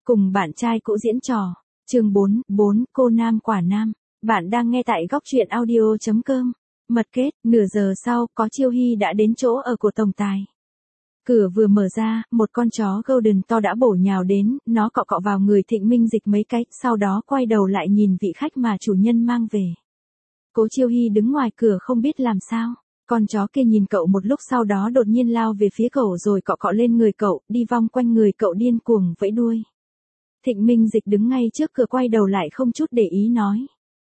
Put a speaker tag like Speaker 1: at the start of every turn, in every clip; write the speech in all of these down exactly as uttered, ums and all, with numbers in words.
Speaker 1: cùng bạn trai cũ diễn trò. Chương bốn, bốn, cô nam quả nam. Bạn đang nghe tại góc truyện audio chấm com. Mật kết, nửa giờ sau, có Chiêu Hy đã đến chỗ ở của tổng tài. Cửa vừa mở ra, một con chó Golden to đã bổ nhào đến, nó cọ cọ vào người Thịnh Minh Dịch mấy cái, sau đó quay đầu lại nhìn vị khách mà chủ nhân mang về. Cố Chiêu Hy đứng ngoài cửa không biết làm sao. Con chó kia nhìn cậu một lúc sau đó đột nhiên lao về phía cậu rồi cọ cọ lên người cậu, đi vòng quanh người cậu điên cuồng vẫy đuôi. Thịnh Minh Dịch đứng ngay trước cửa quay đầu lại không chút để ý nói.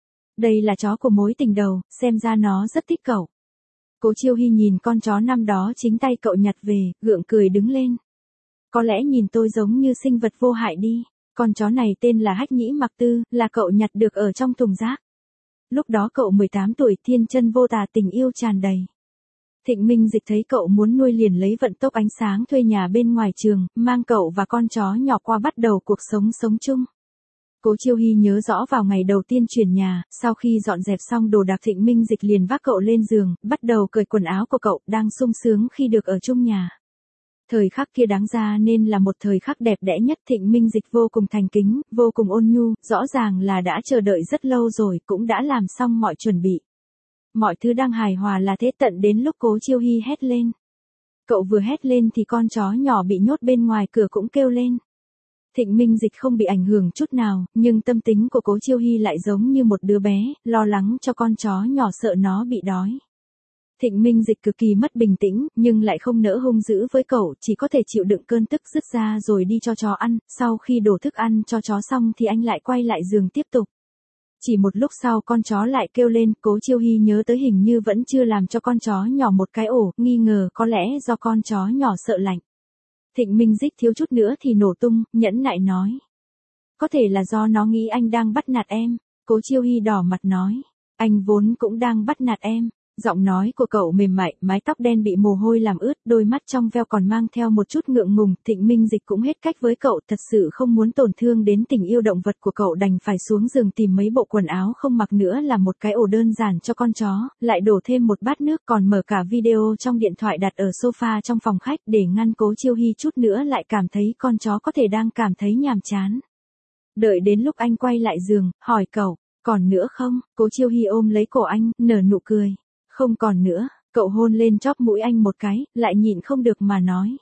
Speaker 1: Đây là chó của mối tình đầu, xem ra nó rất thích cậu. Cố Chiêu Hy nhìn con chó năm đó chính tay cậu nhặt về, gượng cười đứng lên. Có lẽ nhìn tôi giống như sinh vật vô hại đi, con chó này tên là Hách Nhĩ Mặc Tư, là cậu nhặt được ở trong thùng rác. Lúc đó cậu mười tám tuổi, thiên chân vô tà, tình yêu tràn đầy. Thịnh Minh Dịch thấy cậu muốn nuôi liền lấy vận tốc ánh sáng thuê nhà bên ngoài trường, mang cậu và con chó nhỏ qua bắt đầu cuộc sống sống chung. Cố Chiêu Hy nhớ rõ vào ngày đầu tiên chuyển nhà, sau khi dọn dẹp xong đồ đạc Thịnh Minh Dịch liền vác cậu lên giường, bắt đầu cởi quần áo của cậu, đang sung sướng khi được ở chung nhà. Thời khắc kia đáng ra nên là một thời khắc đẹp đẽ nhất. Thịnh Minh Dịch vô cùng thành kính, vô cùng ôn nhu, rõ ràng là đã chờ đợi rất lâu rồi, cũng đã làm xong mọi chuẩn bị. Mọi thứ đang hài hòa là thế, tận đến lúc Cố Chiêu Hy hét lên. Cậu vừa hét lên thì con chó nhỏ bị nhốt bên ngoài cửa cũng kêu lên. Thịnh Minh Dịch không bị ảnh hưởng chút nào, nhưng tâm tính của Cố Chiêu Hy lại giống như một đứa bé, lo lắng cho con chó nhỏ, sợ nó bị đói. Thịnh Minh Dịch cực kỳ mất bình tĩnh, nhưng lại không nỡ hung dữ với cậu, chỉ có thể chịu đựng cơn tức dứt ra rồi đi cho chó ăn, sau khi đổ thức ăn cho chó xong thì anh lại quay lại giường tiếp tục. Chỉ một lúc sau con chó lại kêu lên, Cố Chiêu Hy nhớ tới hình như vẫn chưa làm cho con chó nhỏ một cái ổ, nghi ngờ có lẽ do con chó nhỏ sợ lạnh. Thịnh Minh Dịch thiếu chút nữa thì nổ tung, nhẫn nại nói. Có thể là do nó nghĩ anh đang bắt nạt em. Cố Chiêu Hy đỏ mặt nói. Anh vốn cũng đang bắt nạt em. Giọng nói của cậu mềm mại, mái tóc đen bị mồ hôi làm ướt, đôi mắt trong veo còn mang theo một chút ngượng ngùng. Thịnh Minh Dịch cũng hết cách với cậu, thật sự không muốn tổn thương đến tình yêu động vật của cậu, đành phải xuống giường tìm mấy bộ quần áo không mặc nữa, là một cái ổ đơn giản cho con chó, lại đổ thêm một bát nước, còn mở cả video trong điện thoại đặt ở sofa trong phòng khách để ngăn Cố Chiêu Hy chút nữa lại cảm thấy con chó có thể đang cảm thấy nhàm chán. Đợi đến lúc anh quay lại giường, hỏi cậu, còn nữa không? Cố Chiêu Hy ôm lấy cổ anh, nở nụ cười. Không còn nữa, cậu hôn lên chóp mũi anh một cái, lại nhịn không được mà nói.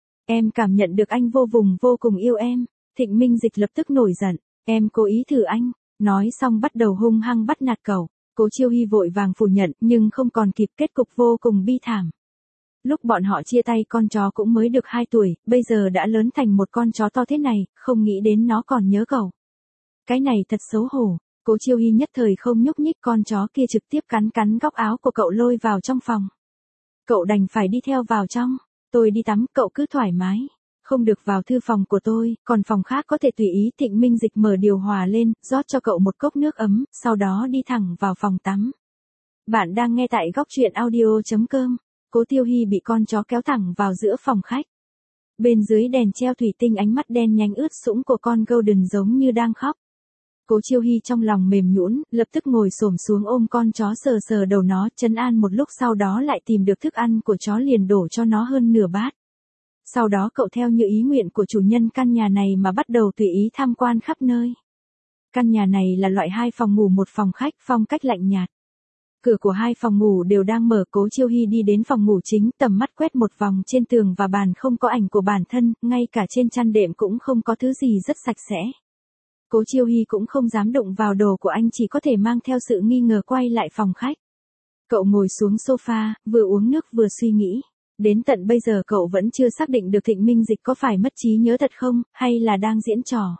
Speaker 1: Em cảm nhận được anh vô vùng vô cùng yêu em. Thịnh Minh Dịch lập tức nổi giận, em cố ý thử anh, nói xong bắt đầu hung hăng bắt nạt cậu. Cố Chiêu Hy vội vàng phủ nhận, nhưng không còn kịp, kết cục vô cùng bi thảm. Lúc bọn họ chia tay con chó cũng mới được hai tuổi, bây giờ đã lớn thành một con chó to thế này, không nghĩ đến nó còn nhớ cậu. Cái này thật xấu hổ. Cố Chiêu Hy nhất thời không nhúc nhích, con chó kia trực tiếp cắn cắn góc áo của cậu lôi vào trong phòng. Cậu đành phải đi theo vào trong. Tôi đi tắm, cậu cứ thoải mái. Không được vào thư phòng của tôi, còn phòng khác có thể tùy ý. Thịnh Minh Dịch mở điều hòa lên, rót cho cậu một cốc nước ấm, sau đó đi thẳng vào phòng tắm. Bạn đang nghe tại góc truyện audio chấm com. Cố Chiêu Hy bị con chó kéo thẳng vào giữa phòng khách. Bên dưới đèn treo thủy tinh, ánh mắt đen nhánh ướt sũng của con Golden giống như đang khóc. Cố Chiêu Hy trong lòng mềm nhũn, lập tức ngồi xổm xuống ôm con chó, sờ sờ đầu nó, trấn an một lúc, sau đó lại tìm được thức ăn của chó liền đổ cho nó hơn nửa bát. Sau đó cậu theo như ý nguyện của chủ nhân căn nhà này mà bắt đầu tùy ý tham quan khắp nơi. Căn nhà này là loại hai phòng ngủ một phòng khách, phong cách lạnh nhạt. Cửa của hai phòng ngủ đều đang mở. Cố Chiêu Hy đi đến phòng ngủ chính, tầm mắt quét một vòng, trên tường và bàn không có ảnh của bản thân, ngay cả trên chăn đệm cũng không có thứ gì, rất sạch sẽ. Cố Chiêu Hy cũng không dám đụng vào đồ của anh, chỉ có thể mang theo sự nghi ngờ quay lại phòng khách. Cậu ngồi xuống sofa, vừa uống nước vừa suy nghĩ. Đến tận bây giờ cậu vẫn chưa xác định được Thịnh Minh Dịch có phải mất trí nhớ thật không, hay là đang diễn trò.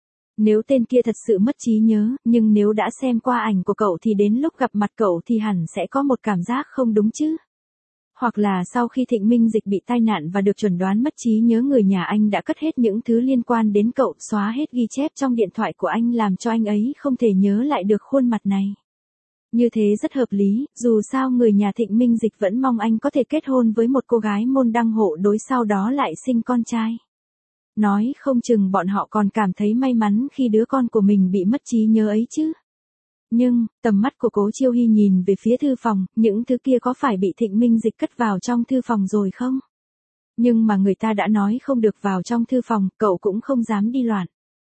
Speaker 1: Nếu tên kia thật sự mất trí nhớ, nhưng nếu đã xem qua ảnh của cậu thì đến lúc gặp mặt cậu thì hẳn sẽ có một cảm giác không đúng chứ. Hoặc là sau khi Thịnh Minh Dịch bị tai nạn và được chuẩn đoán mất trí nhớ, người nhà anh đã cất hết những thứ liên quan đến cậu, xóa hết ghi chép trong điện thoại của anh, làm cho anh ấy không thể nhớ lại được khuôn mặt này. Như thế rất hợp lý, dù sao người nhà Thịnh Minh Dịch vẫn mong anh có thể kết hôn với một cô gái môn đăng hộ đối, sau đó lại sinh con trai. Nói không chừng bọn họ còn cảm thấy may mắn khi đứa con của mình bị mất trí nhớ ấy chứ. Nhưng, tầm mắt của Cố Chiêu Hy nhìn về phía thư phòng, những thứ kia có phải bị Thịnh Minh Dịch cất vào trong thư phòng rồi không? Nhưng mà người ta đã nói không được vào trong thư phòng, cậu cũng không dám đi loạn.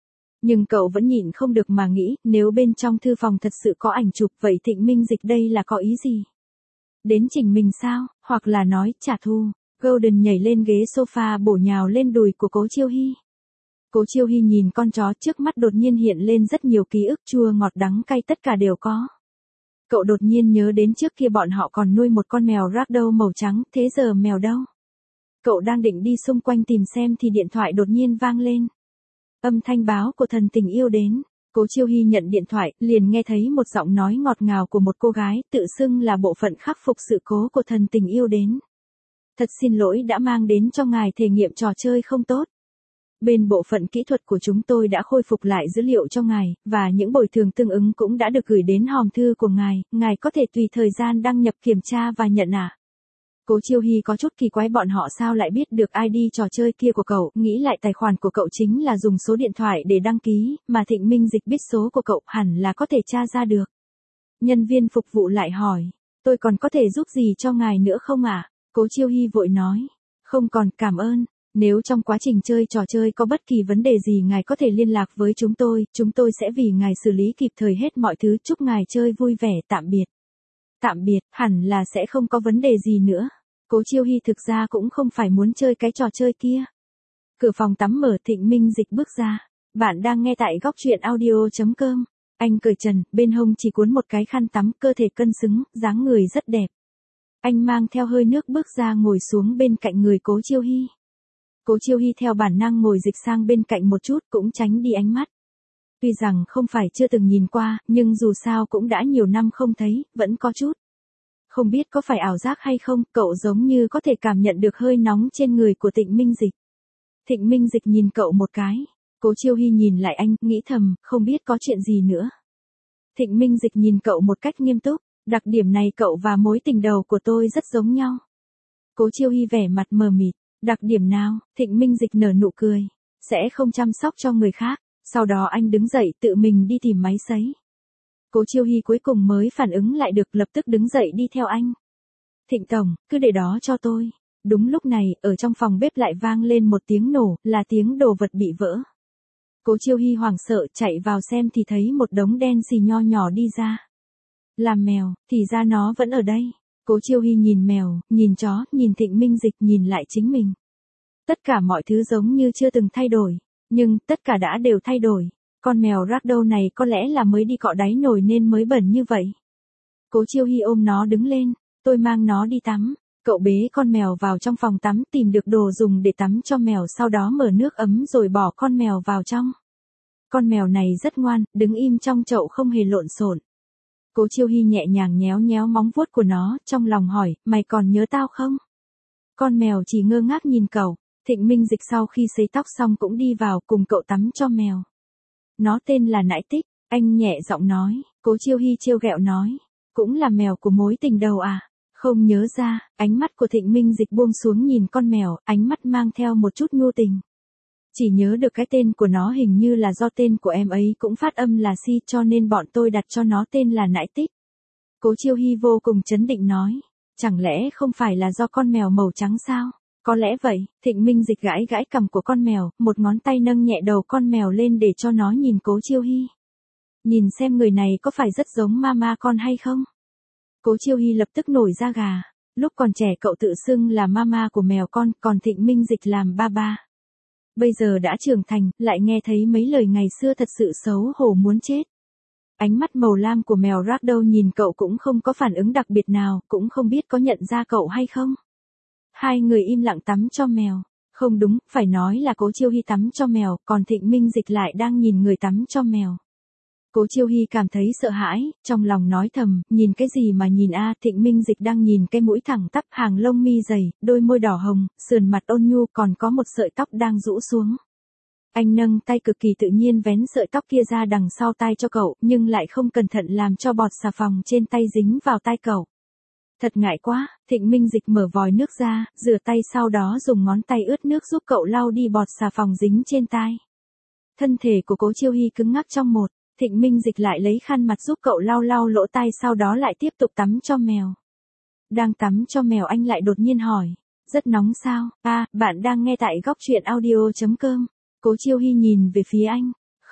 Speaker 1: Nhưng cậu vẫn nhịn không được mà nghĩ, nếu bên trong thư phòng thật sự có ảnh chụp, vậy Thịnh Minh Dịch đây là có ý gì? Đến chỉnh mình sao, hoặc là nói, trả thù. Golden nhảy lên ghế sofa bổ nhào lên đùi của Cố Chiêu Hy. Cố Chiêu Hy nhìn con chó trước mắt đột nhiên hiện lên rất nhiều ký ức chua ngọt đắng cay tất cả đều có. Cậu đột nhiên nhớ đến trước kia bọn họ còn nuôi một con mèo ragdoll màu trắng, thế giờ mèo đâu? Cậu đang định đi xung quanh tìm xem thì điện thoại đột nhiên vang lên. Âm thanh báo của thần tình yêu đến. Cố Chiêu Hy nhận điện thoại, liền nghe thấy một giọng nói ngọt ngào của một cô gái, tự xưng là bộ phận khắc phục sự cố của thần tình yêu đến. Thật xin lỗi đã mang đến cho ngài thể nghiệm trò chơi không tốt. Bên bộ phận kỹ thuật của chúng tôi đã khôi phục lại dữ liệu cho ngài, và những bồi thường tương ứng cũng đã được gửi đến hòm thư của ngài, ngài có thể tùy thời gian đăng nhập kiểm tra và nhận ạ. À. Cố Chiêu Hy có chút kỳ quái bọn họ sao lại biết được i đê trò chơi kia của cậu, nghĩ lại tài khoản của cậu chính là dùng số điện thoại để đăng ký, mà Thịnh Minh Dịch biết số của cậu hẳn là có thể tra ra được. Nhân viên phục vụ lại hỏi, tôi còn có thể giúp gì cho ngài nữa không ạ? À? Cố Chiêu Hy vội nói, không còn, cảm ơn. Nếu trong quá trình chơi trò chơi có bất kỳ vấn đề gì ngài có thể liên lạc với chúng tôi, chúng tôi sẽ vì ngài xử lý kịp thời hết mọi thứ, chúc ngài chơi vui vẻ, tạm biệt. Tạm biệt, hẳn là sẽ không có vấn đề gì nữa. Cố Chiêu Hy thực ra cũng không phải muốn chơi cái trò chơi kia. Cửa phòng tắm mở, Thịnh Minh Dịch bước ra. Bạn đang nghe tại góc truyện audio chấm com. Anh cởi trần, bên hông chỉ cuốn một cái khăn tắm, cơ thể cân xứng, dáng người rất đẹp. Anh mang theo hơi nước bước ra ngồi xuống bên cạnh người Cố Chiêu Hy. Cố Chiêu Hy theo bản năng ngồi dịch sang bên cạnh một chút cũng tránh đi ánh mắt. Tuy rằng không phải chưa từng nhìn qua, nhưng dù sao cũng đã nhiều năm không thấy, vẫn có chút. Không biết có phải ảo giác hay không, cậu giống như có thể cảm nhận được hơi nóng trên người của Thịnh Minh Dịch. Thịnh Minh Dịch nhìn cậu một cái. Cố Chiêu Hy nhìn lại anh, nghĩ thầm, không biết có chuyện gì nữa. Thịnh Minh Dịch nhìn cậu một cách nghiêm túc, đặc điểm này cậu và mối tình đầu của tôi rất giống nhau. Cố Chiêu Hy vẻ mặt mờ mịt. Đặc điểm nào? Thịnh Minh Dịch nở nụ cười. Sẽ không chăm sóc cho người khác. Sau đó anh đứng dậy tự mình đi tìm máy sấy. Cố Chiêu Hy cuối cùng mới phản ứng lại được, lập tức đứng dậy đi theo anh. Thịnh tổng, cứ để đó cho tôi. Đúng lúc này, ở trong phòng bếp lại vang lên một tiếng nổ, là tiếng đồ vật bị vỡ. Cố Chiêu Hy hoảng sợ chạy vào xem thì thấy một đống đen xì nho nhỏ đi ra. Làm mèo, thì ra nó vẫn ở đây. Cố Chiêu Hy nhìn mèo, nhìn chó, nhìn Thịnh Minh Dịch, nhìn lại chính mình. Tất cả mọi thứ giống như chưa từng thay đổi, nhưng tất cả đã đều thay đổi. Con mèo ragdoll này có lẽ là mới đi cọ đáy nồi nên mới bẩn như vậy. Cố Chiêu Hy ôm nó đứng lên, tôi mang nó đi tắm. Cậu bế con mèo vào trong phòng tắm tìm được đồ dùng để tắm cho mèo, sau đó mở nước ấm rồi bỏ con mèo vào trong. Con mèo này rất ngoan, đứng im trong chậu không hề lộn xộn. Cố Chiêu Hy nhẹ nhàng nhéo nhéo móng vuốt của nó, trong lòng hỏi, mày còn nhớ tao không? Con mèo chỉ ngơ ngác nhìn cậu. Thịnh Minh Dịch sau khi sấy tóc xong cũng đi vào cùng cậu tắm cho mèo. Nó tên là Nãi Tích, anh nhẹ giọng nói. Cố Chiêu Hy trêu ghẹo nói, cũng là mèo của mối tình đầu à? Không nhớ ra. Ánh mắt của Thịnh Minh Dịch buông xuống nhìn con mèo, ánh mắt mang theo một chút nhu tình. Chỉ nhớ được cái tên của nó hình như là do tên của em ấy cũng phát âm là si, cho nên bọn tôi đặt cho nó tên là Nãi Tích. Cố Chiêu Hy vô cùng trấn định nói, chẳng lẽ không phải là do con mèo màu trắng sao? Có lẽ vậy. Thịnh Minh Dịch gãi gãi cằm của con mèo, một ngón tay nâng nhẹ đầu con mèo lên để cho nó nhìn Cố Chiêu Hy. Nhìn xem người này có phải rất giống mama con hay không? Cố Chiêu Hy lập tức nổi da gà. Lúc còn trẻ cậu tự xưng là mama của mèo con, còn Thịnh Minh Dịch làm ba ba. Bây giờ đã trưởng thành, lại nghe thấy mấy lời ngày xưa thật sự xấu hổ muốn chết. Ánh mắt màu lam của mèo ragdoll nhìn cậu cũng không có phản ứng đặc biệt nào, cũng không biết có nhận ra cậu hay không. Hai người im lặng tắm cho mèo. Không đúng, phải nói là Cố Chiêu Hy tắm cho mèo, còn Thịnh Minh Dịch lại đang nhìn người tắm cho mèo. Cố Chiêu Hy cảm thấy sợ hãi, trong lòng nói thầm, nhìn cái gì mà nhìn a? À, Thịnh Minh Dịch đang nhìn cái mũi thẳng tắp, hàng lông mi dày, đôi môi đỏ hồng, sườn mặt ôn nhu, còn có một sợi tóc đang rũ xuống. Anh nâng tay cực kỳ tự nhiên vén sợi tóc kia ra đằng sau tai cho cậu, nhưng lại không cẩn thận làm cho bọt xà phòng trên tay dính vào tai cậu. Thật ngại quá. Thịnh Minh Dịch mở vòi nước ra, rửa tay, sau đó dùng ngón tay ướt nước giúp cậu lau đi bọt xà phòng dính trên tai. Thân thể của Cố Chiêu Hy cứng ngắc trong một. Thịnh Minh Dịch lại lấy khăn mặt giúp cậu lau lau lỗ tai, sau đó lại tiếp tục tắm cho mèo. Đang tắm cho mèo anh lại đột nhiên hỏi, rất nóng sao? À, bạn đang nghe tại góc truyện audio chấm com. Cố Chiêu Hy nhìn về phía anh.